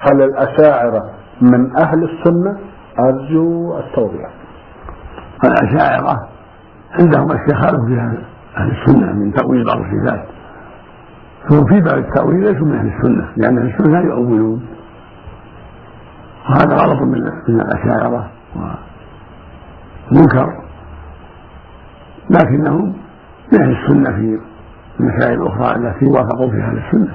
هل الأشاعرة من أهل السنة؟ أرجو التوضيح. الأشاعرة عندهم أشياء فيها أهل السنة من تأويل بعض الصفات، فهم في باب التأويل ليسوا من أهل السنة، لأن أهل السنة لا يؤولون، وهذا غلط من الأشاعرة ومنكر، لكنهم من أهل السنة في المسائل الأخرى التي وافقوا فيها أهل السنة.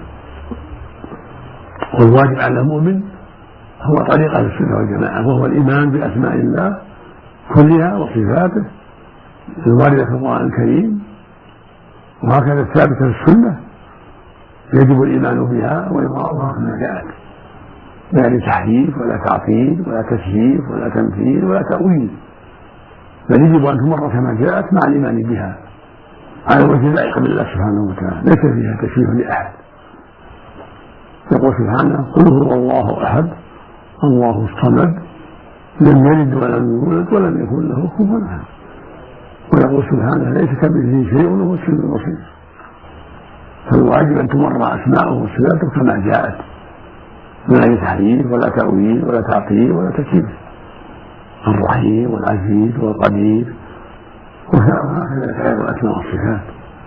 والواجب على المؤمن هو طريق أهل السنة والجماعة، وهو الإيمان بأسماء الله كلها وصفاته الواردة في القرآن الكريم، وهكذا الثابتة في السنة يجب الإيمان بها وإقرارها كما جاءت، لا لتحريف ولا تعطيل ولا تكييف ولا تمثيل ولا تأويل، بل يجب أن تمر كما جاءت مع الإيمان بها على وجه لائق بالله سبحانه وتعالى، ليس فيها تشبيه لأحد. يقول سبحانه: قل هو الله أحد الله الصمد لم يلد ولم يولد ولم يكن له كفوا أحد. ويقول سبحانه: ليس كمثله شيء وهو السميع البصير. فالواجب أن تمر أسماؤه وصفاته كما جاءت من غير تحريف ولا تأويل ولا تعطيل ولا تكييف. الرحيم والعزيز والقدير، وهكذا سائر الأسماء والصفات.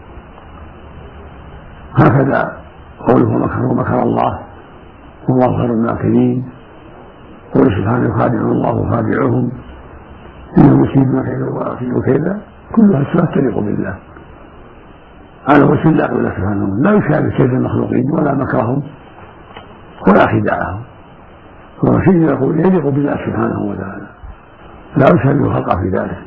هكذا قوله: مكر الله والله خير الماكرين. قول سبحانه: يخادعون الله وخادعهم إن المسلمين كذا وأكيد كذا. كلها صفات تليق بالله على وجه لا يقول سبحانه، لا يشابه كيد المخلوقين ولا مكرهم ولا خداعهم، هو شيء يقول يليق بالله سبحانه وتعالى، لا يشابه خلقه في ذلك.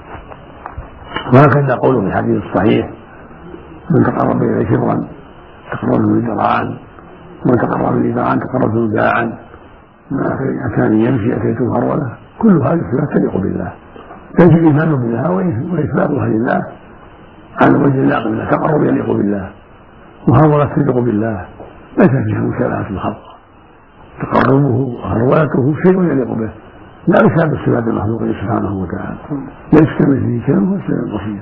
وهكذا قوله في الحديث الصحيح: من تقرب إليه شبرا تقرب منه ذراعا، ومن تقرب إليه ذراعا تقرب منه باعا، ما أتاني يمشي أتيته هروله. كل هذه الصفات تليق بالله، يجب الإيمان بها وإثباتها لله على وجه اللائق بالله. تقرب يليق بالله، وهرولة تليق بالله، ليس فيها مشابهة الخلق. تقربه وهرولته شيء يليق به، لا يشابه صفات المخلوقين سبحانه وتعالى، ليس كمثله شيء وهو السميع البصير.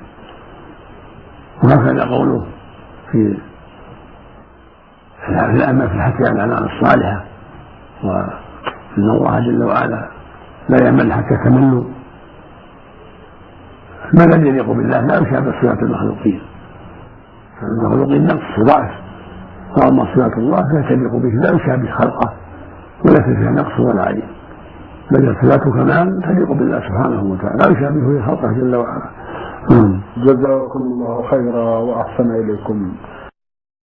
وهكذا قوله في الأئمة في الحث على الأعمال الصالحة، وإن الله جل وعلا لا يعمل حتى تملوا، ما لم يليق بالله لا يشابه صفات المخلوقين. فالمخلوقين نقص وضعف، وأما صفات الله لا تليق به، لا يشابه خلقه وليس فيها نقص ولا عيب، بل صفات كمال تليق بالله سبحانه وتعالى، لا يشابه خلقه جل وعلا. جزاكم الله خيرا وأحسن إليكم.